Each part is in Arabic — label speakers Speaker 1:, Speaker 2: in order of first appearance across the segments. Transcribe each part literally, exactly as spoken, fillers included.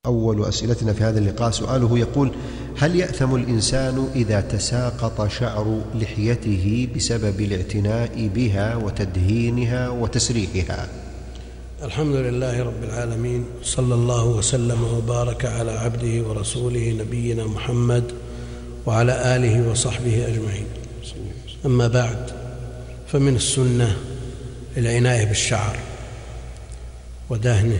Speaker 1: أول أسئلتنا في هذا اللقاء سؤاله يقول: هل يأثم الإنسان إذا تساقط شعر لحيته بسبب الاعتناء بها وتدهينها وتسريحها؟
Speaker 2: الحمد لله رب العالمين، صلى الله وسلم وبارك على عبده ورسوله نبينا محمد وعلى آله وصحبه أجمعين. أما بعد، فمن السنة العناية بالشعر ودهنه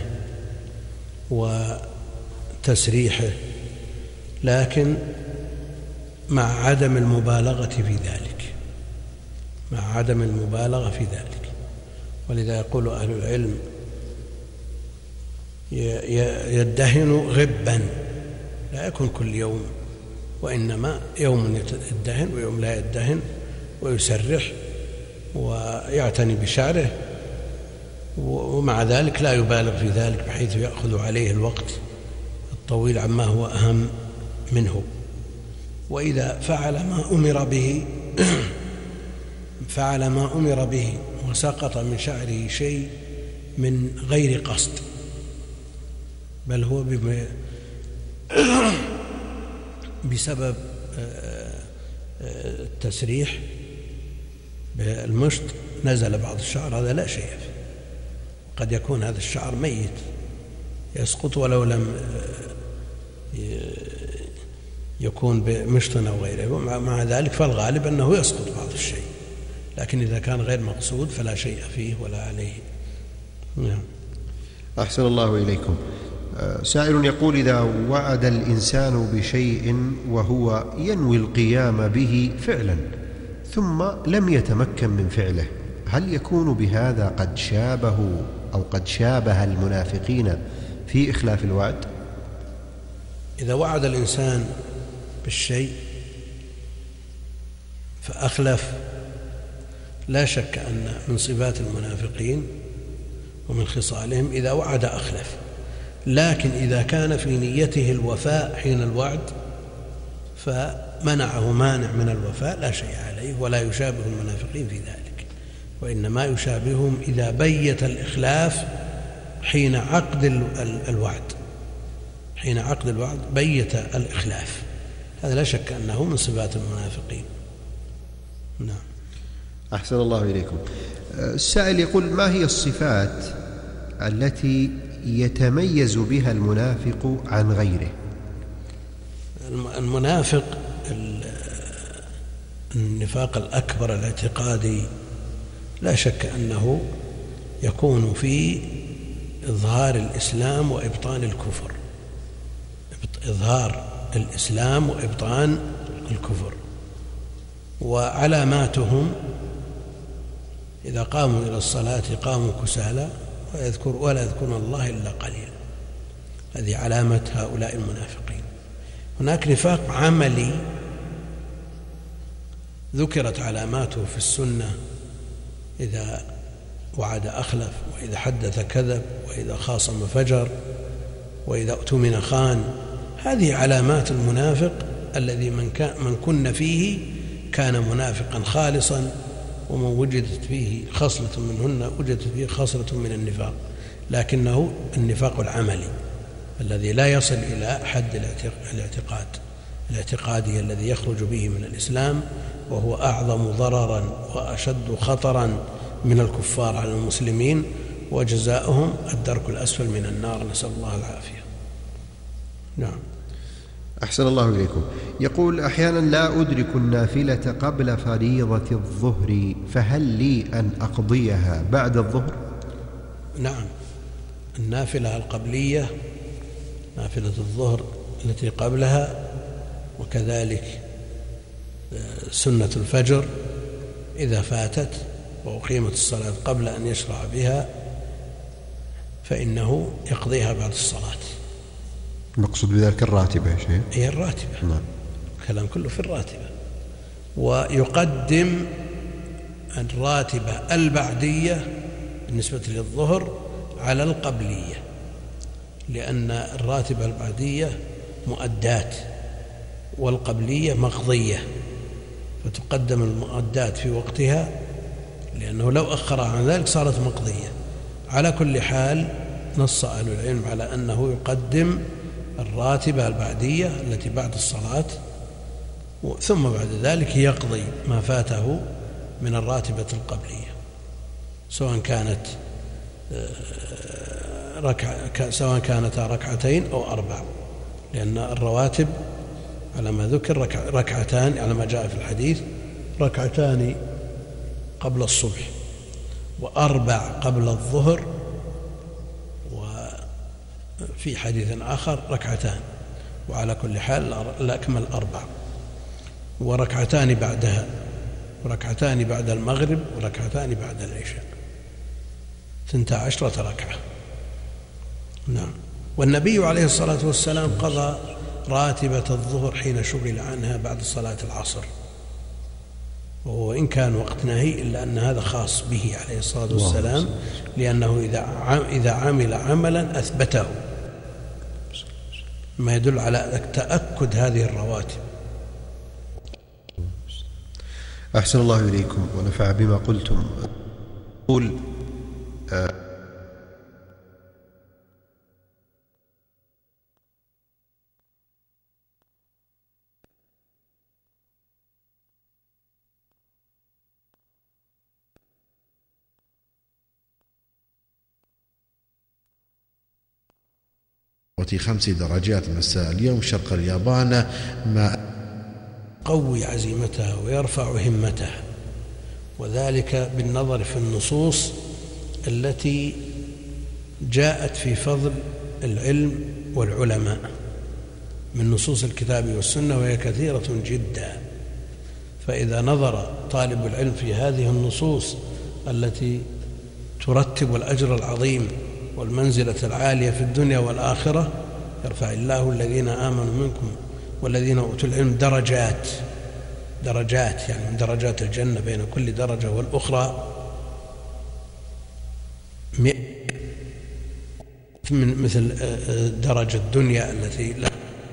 Speaker 2: وتسريحه، لكن مع عدم المبالغة في ذلك مع عدم المبالغة في ذلك ولذا يقول أهل العلم: يدهن غبا، لا يكون كل يوم، وإنما يوم يدهن ويوم لا يدهن، ويسرح ويعتني بشعره، ومع ذلك لا يبالغ في ذلك بحيث يأخذ عليه الوقت الطويل عما هو أهم منه. وإذا فعل ما أمر به فعل ما أمر به وسقط من شعره شيء من غير قصد، بل هو بسبب التسريح بالمشط نزل بعض الشعر، هذا لا شيء فيه. قد يكون هذا الشعر ميت يسقط ولو لم يكون بمشط أو غيره، مع ذلك فالغالب أنه يسقط بعض الشيء، لكن إذا كان غير مقصود فلا شيء فيه ولا عليه. نعم.
Speaker 1: أحسن الله إليكم. سائل يقول: إذا وعد الإنسان بشيء وهو ينوي القيام به فعلا ثم لم يتمكن من فعله، هل يكون بهذا قد شابه أو قد شابه المنافقين في إخلاف الوعد؟
Speaker 2: إذا وعد الإنسان بالشيء فأخلف، لا شك أن من صفات المنافقين ومن خصالهم إذا وعد أخلف، لكن إذا كان في نيته الوفاء حين الوعد فمنعه مانع من الوفاء لا شيء عليه، ولا يشابه المنافقين في ذلك، وإنما يشابههم إذا بيت الإخلاف حين عقد الوعد حين عقد الوعد بيت الإخلاف، هذا لا شك أنه من صفات المنافقين. نعم.
Speaker 1: أحسن الله إليكم. السائل يقول: ما هي الصفات التي يتميز بها المنافق عن غيره؟
Speaker 2: المنافق النفاق الأكبر الاعتقادي لا شك أنه يكون في إظهار الإسلام وإبطان الكفر إظهار الإسلام وإبطان الكفر وعلاماتهم: إذا قاموا إلى الصلاة قاموا كسالى ويذكر ولا يذكرون الله إلا قليلا. هذه علامة هؤلاء المنافقين. هناك نفاق عملي ذكرت علاماته في السنة: إذا وعد أخلف، وإذا حدث كذب، وإذا خاصم فجر، وإذا اؤتمن خان. هذه علامات المنافق الذي من, كان من كن فيه كان منافقا خالصا، ومن وجدت فيه خصلة منهن وجدت فيه خصلة من النفاق، لكنه النفاق العملي الذي لا يصل إلى حد الاعتقاد الاعتقادي الذي يخرج به من الإسلام، وهو أعظم ضررا وأشد خطرا من الكفار على المسلمين، وجزاؤهم الدرك الأسفل من النار، نسأل الله العافية. نعم.
Speaker 1: أحسن الله إليكم. يقول: أحيانا لا أدرك النافلة قبل فريضة الظهر، فهل لي أن أقضيها بعد الظهر؟
Speaker 2: نعم. النافلة القبلية نافلة الظهر التي قبلها، وكذلك سنة الفجر إذا فاتت وأقيمت الصلاة قبل أن يشرع بها فإنه يقضيها بعد الصلاة.
Speaker 1: مقصود بذلك الراتبة يا شيخ؟
Speaker 2: هي الراتبة.
Speaker 1: نعم.
Speaker 2: الكلام كله في الراتبة. ويقدم الراتبة البعدية بالنسبة للظهر على القبلية، لأن الراتبة البعدية مؤدات والقبلية مقضية، فتقدم المؤدات في وقتها، لأنه لو أخر عن ذلك صارت مقضية. على كل حال نص أهل العلم على أنه يقدم الراتبة البعدية التي بعد الصلاة، ثم بعد ذلك يقضي ما فاته من الراتبة القبلية، سواء كانت ركعة سواء كانتا ركعتين أو أربع، لأن الرواتب على ما ذكر ركعتان على ما جاء في الحديث، ركعتان قبل الصبح وأربع قبل الظهر، وفي حديث آخر ركعتان، وعلى كل حال الأكمل أربع، وركعتان بعدها، وركعتان بعد المغرب، وركعتان بعد العشاء، ثنتا عشرة ركعة. نعم. والنبي عليه الصلاة والسلام قضى راتبة الظهر حين شغل عنها بعد صلاة العصر، وإن كان وقت نهي إلا أن هذا خاص به عليه الصلاة والسلام، لأنه إذا عمل عملا أثبته، ما يدل على تأكد هذه الرواتب.
Speaker 1: أحسن الله إليكم ونفع بما قلتم. قل آه
Speaker 3: وفي خمس درجات مساء اليوم شرق اليابان ما
Speaker 2: قوي عزيمتها ويرفع همتها، وذلك بالنظر في النصوص التي جاءت في فضل العلم والعلماء من نصوص الكتاب والسنة، وهي كثيرة جدا. فإذا نظر طالب العلم في هذه النصوص التي ترتب الأجر العظيم والمنزلة العالية في الدنيا والآخرة، يرفع الله الذين آمنوا منكم والذين أوتوا العلم درجات، درجات يعني من درجات الجنة، بين كل درجة والأخرى من مثل درجة الدنيا التي لا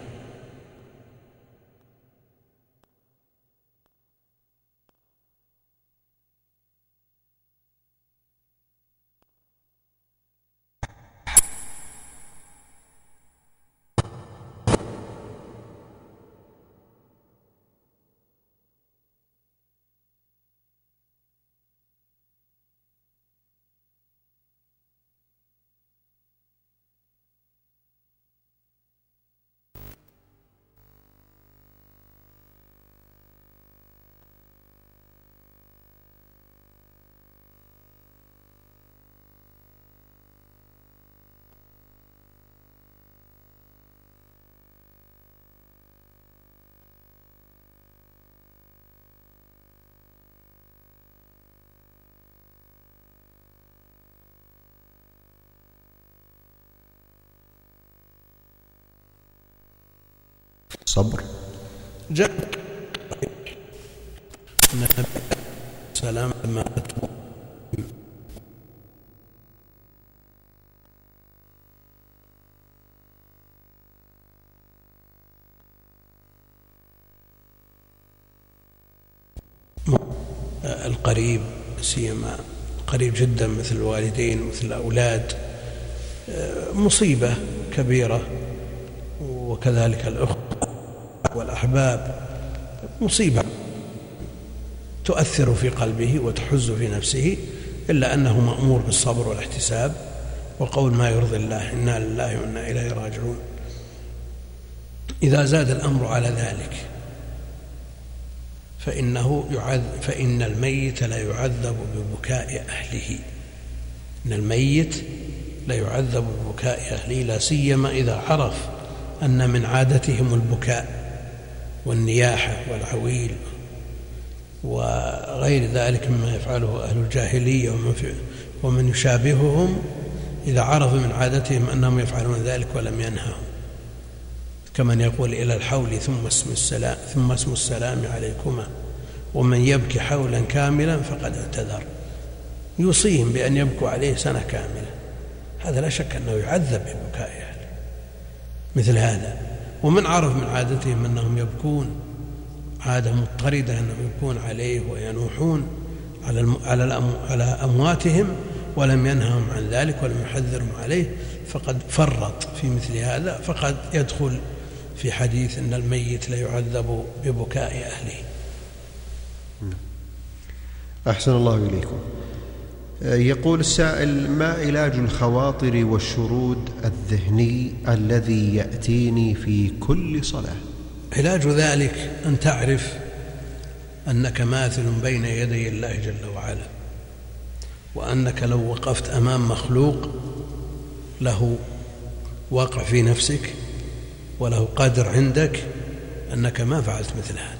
Speaker 1: صبر.
Speaker 2: جاء النبي سلام لما القريب، سيما قريب جدا مثل الوالدين مثل الأولاد، مصيبة كبيرة، وكذلك الأخوة والأحباب مصيبة تؤثر في قلبه وتحز في نفسه، إلا أنه مأمور بالصبر والاحتساب وقول ما يرضي الله، إنا لله وإنا إليه راجعون. إذا زاد الأمر على ذلك فإنه يعذب، فإن الميت لا يعذب ببكاء أهله، إن الميت لا يعذب ببكاء أهله، لا سيما إذا عرف أن من عادتهم البكاء والنياحة والعويل وغير ذلك مما يفعله أهل الجاهلية ومن, ومن يشابههم، إذا عرف من عادتهم أنهم يفعلون ذلك ولم ينههم، كمن يقول إلى الحول ثم اسم السلام ثم اسم السلام عليكما، ومن يبكي حولا كاملا فقد اعتذر، يوصيهم بأن يبكوا عليه سنة كاملة. هذا لا شك أنه يعذب ببكاء أهله مثل هذا. ومن عرف من عادتهم أنهم يبكون عادة مضطردة، أنهم يبكون عليه وينوحون على على أمواتهم، ولم ينههم عن ذلك ولم يحذرهم عليه فقد فرط في مثل هذا، فقد يدخل في حديث أن الميت لا يعذب ببكاء أهله.
Speaker 1: أحسن الله إليكم. يقول السائل: ما علاج الخواطر والشرود الذهني الذي يأتيني في كل صلاة؟
Speaker 2: علاج ذلك أن تعرف أنك ماثل بين يدي الله جل وعلا، وأنك لو وقفت أمام مخلوق له واقع في نفسك وله قدر عندك أنك ما فعلت مثل هذا،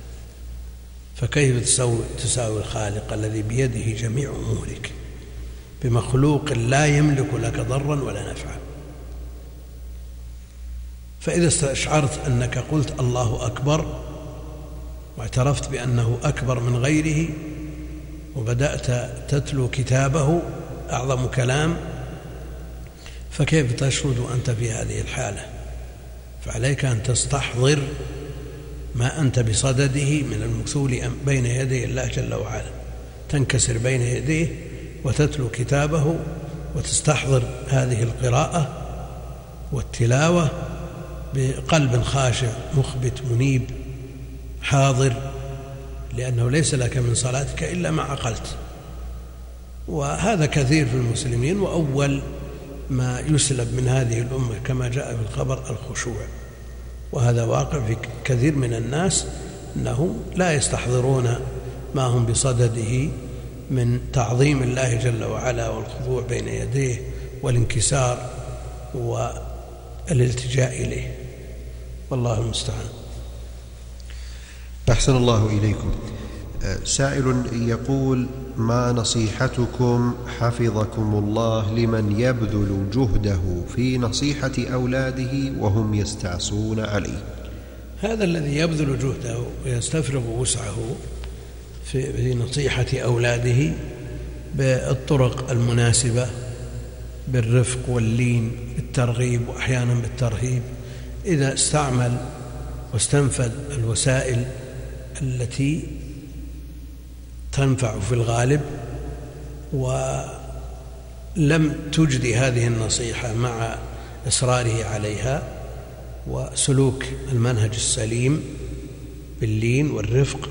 Speaker 2: فكيف تساوي, تساوي الخالق الذي بيده جميع أمورك بمخلوق لا يملك لك ضرا ولا نفعا؟ فإذا استشعرت أنك قلت الله أكبر واعترفت بأنه أكبر من غيره وبدأت تتلو كتابه أعظم كلام، فكيف تشرد أنت في هذه الحالة؟ فعليك أن تستحضر ما أنت بصدده من المكثول بين يدي الله جل وعلا، تنكسر بين يديه وتتلو كتابه وتستحضر هذه القراءة والتلاوة بقلب خاشع مخبت منيب حاضر، لأنه ليس لك من صلاتك إلا ما عقلت. وهذا كثير في المسلمين، وأول ما يسلب من هذه الأمة كما جاء في الخبر الخشوع، وهذا واقع في كثير من الناس أنهم لا يستحضرون ما هم بصدده من تعظيم الله جل وعلا والخضوع بين يديه والانكسار والالتجاء إليه، والله المستعان.
Speaker 1: أحسن الله إليكم. سائل يقول: ما نصيحتكم حفظكم الله لمن يبذل جهده في نصيحة أولاده وهم يستعصون عليه؟
Speaker 2: هذا الذي يبذل جهده ويستفرغ وسعه في نصيحة أولاده بالطرق المناسبة، بالرفق واللين، بالترغيب وأحيانا بالترهيب، إذا استعمل واستنفذ الوسائل التي تنفع في الغالب ولم تجدي هذه النصيحة مع إصراره عليها وسلوك المنهج السليم باللين والرفق،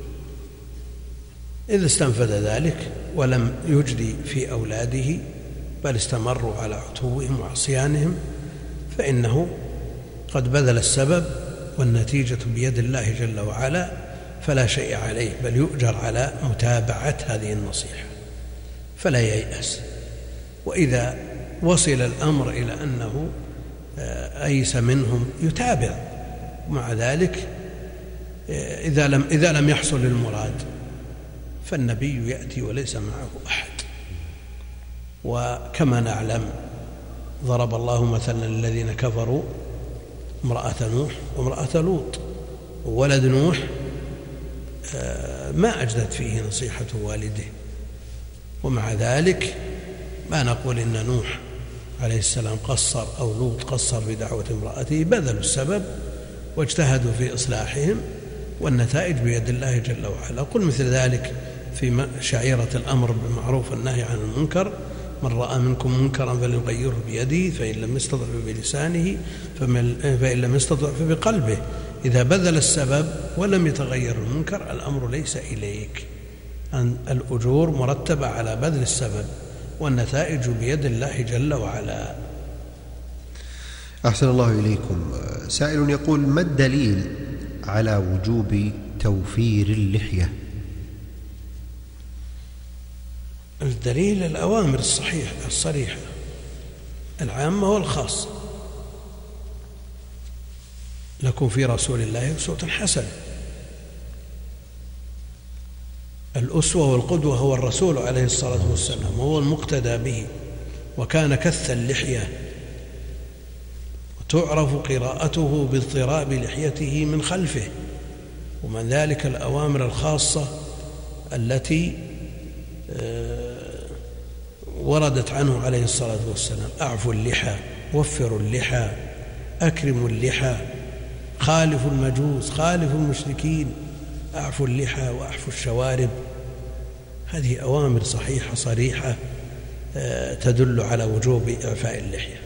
Speaker 2: إذا استنفذ ذلك ولم يجدي في أولاده بل استمروا على عتوهم وعصيانهم، فإنه قد بذل السبب والنتيجة بيد الله جل وعلا، فلا شيء عليه بل يؤجر على متابعة هذه النصيحة، فلا ييأس. وإذا وصل الأمر إلى أنه أيس منهم يتابع، ومع ذلك إذا لم, إذا لم يحصل المراد فالنبي يأتي وليس معه أحد. وكما نعلم ضرب الله مثلا للذين كفروا امرأة نوح وامرأة لوط، وولد نوح ما أجدت فيه نصيحة والده، ومع ذلك ما نقول إن نوح عليه السلام قصر أو لوط قصر في دعوة امرأته، بذلوا السبب واجتهدوا في إصلاحهم والنتائج بيد الله جل وعلا. قل مثل ذلك في شعيرة الأمر بالمعروف والنهي عن المنكر: من رأى منكم منكرا فليغيره بيده فإن لم يستطع فبلسانه فإن لم يستطع فبقلبه. إذا بذل السبب ولم يتغير المنكر الأمر ليس إليك، أن الأجور مرتبة على بذل السبب والنتائج بيد الله جل وعلا.
Speaker 1: أحسن الله إليكم. سائل يقول: ما الدليل على وجوب توفير اللحية؟
Speaker 2: الدليل الأوامر الصحيحة الصريحة العامة والخاصة. لكم في رسول الله أسوة حسنة. الأسوة والقدوة هو الرسول عليه الصلاة والسلام، وهو المقتدى به، وكان كث اللحية، وتعرف قراءته باضطراب لحيته من خلفه. ومن ذلك الأوامر الخاصة التي وردت عنه عليه الصلاة والسلام: أعفوا اللحى، وفروا اللحى، أكرموا اللحى، خالفوا المجوس، خالفوا المشركين، أعفوا اللحى وأعفوا الشوارب. هذه أوامر صحيحة صريحة تدل على وجوب إعفاء اللحية.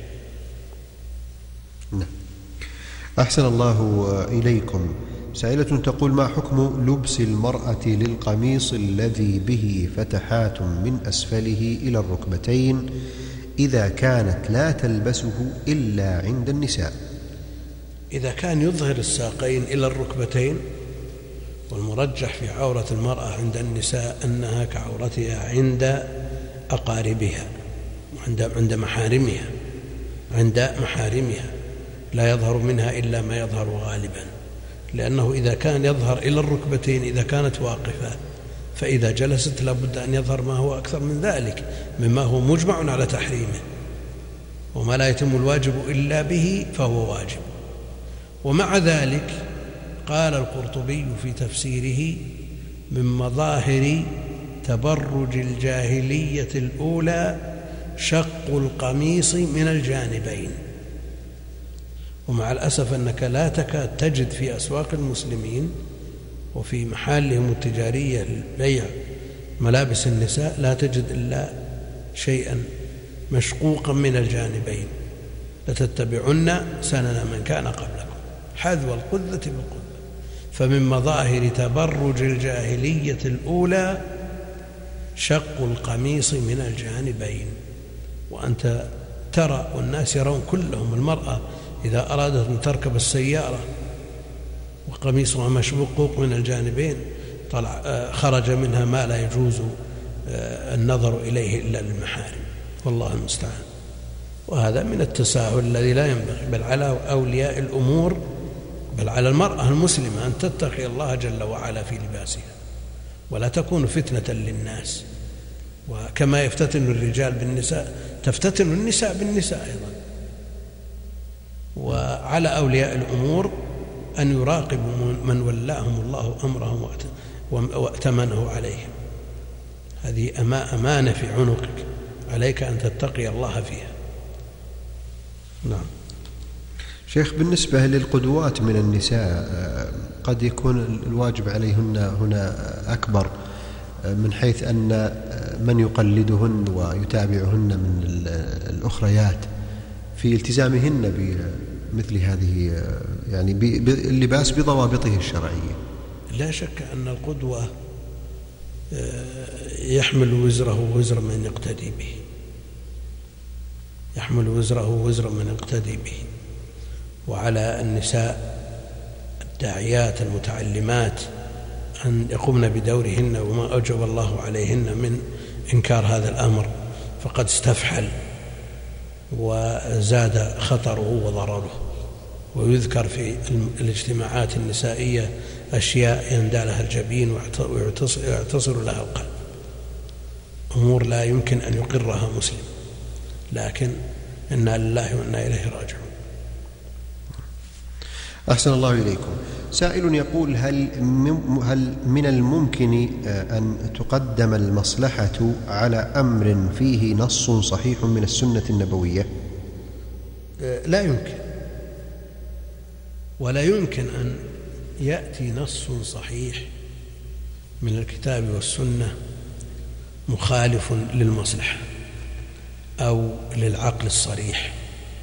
Speaker 1: نعم. أحسن الله إليكم. سائلة تقول: ما حكم لبس المرأة للقميص الذي به فتحات من أسفله إلى الركبتين إذا كانت لا تلبسه إلا عند النساء؟
Speaker 2: إذا كان يظهر الساقين إلى الركبتين، والمرجح في عورة المرأة عند النساء أنها كعورتها عند أقاربها وعند عند محارمها عند محارمها لا يظهر منها إلا ما يظهر غالبا، لأنه إذا كان يظهر إلى الركبتين إذا كانت واقفة، فإذا جلست لابد أن يظهر ما هو أكثر من ذلك مما هو مجمع على تحريمه، وما لا يتم الواجب إلا به فهو واجب. ومع ذلك قال القرطبي في تفسيره: من مظاهر تبرج الجاهلية الأولى شق القميص من الجانبين. ومع الأسف أنك لا تكاد تجد في أسواق المسلمين وفي محالهم التجارية لبيع ملابس النساء لا تجد إلا شيئا مشقوقا من الجانبين. لتتبعن سنن من كان قبلكم حذو القذة بالقذة. فمن مظاهر تبرج الجاهلية الأولى شق القميص من الجانبين. وأنت ترى والناس يرون كلهم المرأة إذا أرادت أن تركب السيارة وقميصها مشقوق من الجانبين طلع خرج منها ما لا يجوز النظر إليه إلا للمحارم، والله المستعان. وهذا من التساهل الذي لا ينبغي، بل على أولياء الأمور، بل على المرأة المسلمة أن تتقي الله جل وعلا في لباسها ولا تكون فتنة للناس. وكما يفتتن الرجال بالنساء تفتتن النساء بالنساء أيضا. وعلى أولياء الأمور أن يراقبوا من ولاهم الله أمرهم وأتمنه عليهم. هذه أمانة في عنقك، عليك أن تتقي الله فيها. نعم.
Speaker 1: شيخ، بالنسبة للقدوات من النساء قد يكون الواجب عليهن هنا أكبر من حيث أن من يقلدهن ويتابعهن من الأخريات في التزامهن بمثل هذه يعني اللباس بضوابطه الشرعية.
Speaker 2: لا شك أن القدوة يحمل وزره وزر من يقتدي به، يحمل وزره وزر من يقتدي به. وعلى النساء الداعيات المتعلمات أن يقومن بدورهن، وما أوجب الله عليهن من إنكار هذا الأمر فقد استفحل وزاد خطره وضرره. ويذكر في الاجتماعات النسائية أشياء يندى لها الجبين ويعتصر لها القلب، أمور لا يمكن أن يقرها مسلم، لكن إنا لله وإنا إليه راجعون.
Speaker 1: أحسن الله إليكم. سائل يقول: هل هل من الممكن أن تقدم المصلحة على أمر فيه نص صحيح من السنة النبوية؟
Speaker 2: لا يمكن، ولا يمكن أن يأتي نص صحيح من الكتاب والسنة مخالف للمصلحة أو للعقل الصريح.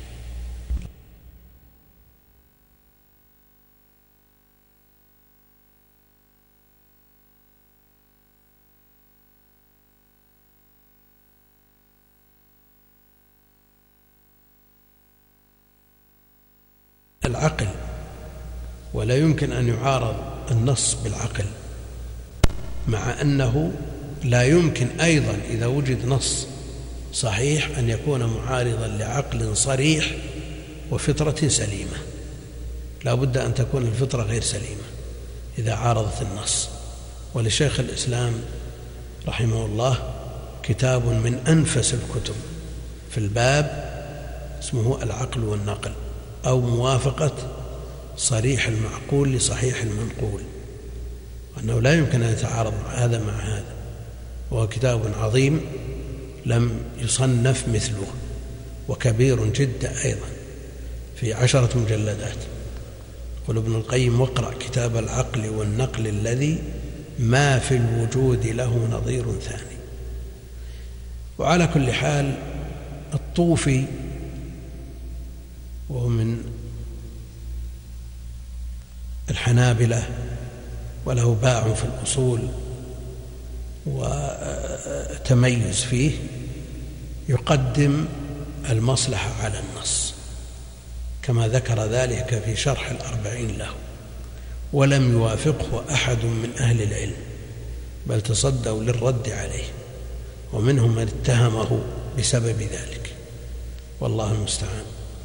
Speaker 2: العقل، ولا يمكن أن يعارض النص بالعقل، مع أنه لا يمكن أيضا إذا وجد نص صحيح أن يكون معارضا لعقل صريح وفطرة سليمة. لا بد أن تكون الفطرة غير سليمة إذا عارضت النص. ولشيخ الإسلام رحمه الله كتاب من أنفس الكتب في الباب اسمه العقل والنقل، أو موافقة صريح المعقول لصحيح المنقول، وأنه لا يمكن أن يتعارض هذا مع هذا. وهو كتاب عظيم لم يصنف مثله، وكبير جدا أيضا في عشرة مجلدات. يقول ابن القيم: واقرأ كتاب العقل والنقل الذي ما في الوجود له نظير ثاني. وعلى كل حال الطوفي وهو من الحنابلة وله باع في الأصول وتميز فيه، يقدم المصلحة على النص كما ذكر ذلك في شرح الأربعين له، ولم يوافقه أحد من أهل العلم بل تصدوا للرد عليه، ومنهم من اتهمه بسبب ذلك، والله المستعان.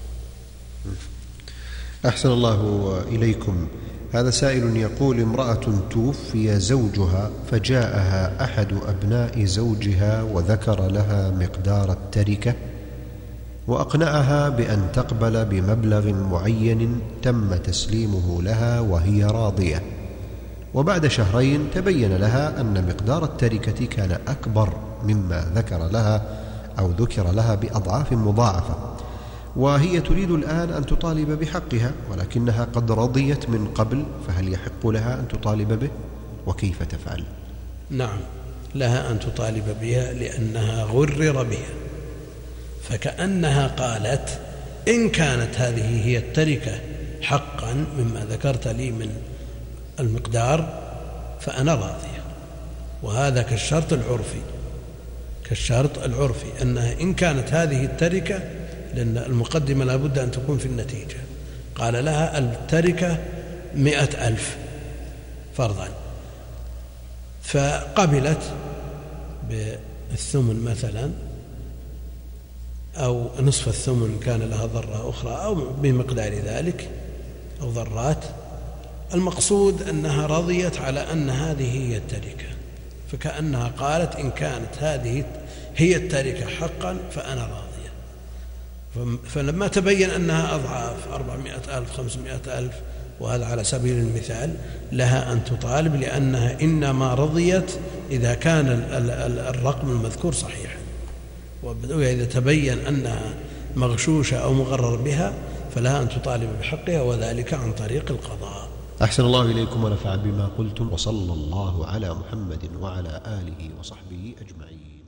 Speaker 1: أحسن الله إليكم. هذا سائل يقول: امرأة توفي زوجها فجاءها أحد أبناء زوجها وذكر لها مقدار التركة وأقنعها بأن تقبل بمبلغ معين تم تسليمه لها وهي راضية، وبعد شهرين تبين لها أن مقدار التركة كان أكبر مما ذكر لها أو ذكر لها بأضعاف مضاعفة، وهي تريد الآن أن تطالب بحقها ولكنها قد رضيت من قبل، فهل يحق لها أن تطالب به وكيف تفعل؟
Speaker 2: نعم، لها أن تطالب بها لأنها غرر بها، فكأنها قالت: إن كانت هذه هي التركة حقا مما ذكرت لي من المقدار فأنا راضية. وهذا كالشرط العرفي، كالشرط العرفي أنها إن كانت هذه التركة، لأن المقدمة لا بد أن تكون في النتيجة، قال لها التركة مئة ألف فرضا، فقبلت بالثمن مثلا أو نصف الثمن كان لها ذرة أخرى أو بمقدار ذلك أو ذرات، المقصود أنها رضيت على أن هذه هي التركة، فكأنها قالت: إن كانت هذه هي التركة حقا فأنا راضية. فلما تبين أنها أضعاف أربعمائة ألف خمسمائة ألف، وهذا على سبيل المثال، لها أن تطالب، لأنها إنما رضيت إذا كان الرقم المذكور صحيحا، وإذا تبين أنها مغشوشة أو مغرر بها فلها أن تطالب بحقها، وذلك عن طريق القضاء.
Speaker 1: أحسن الله إليكم ونفع بما قلتم، وصلى الله على محمد وعلى آله وصحبه أجمعين.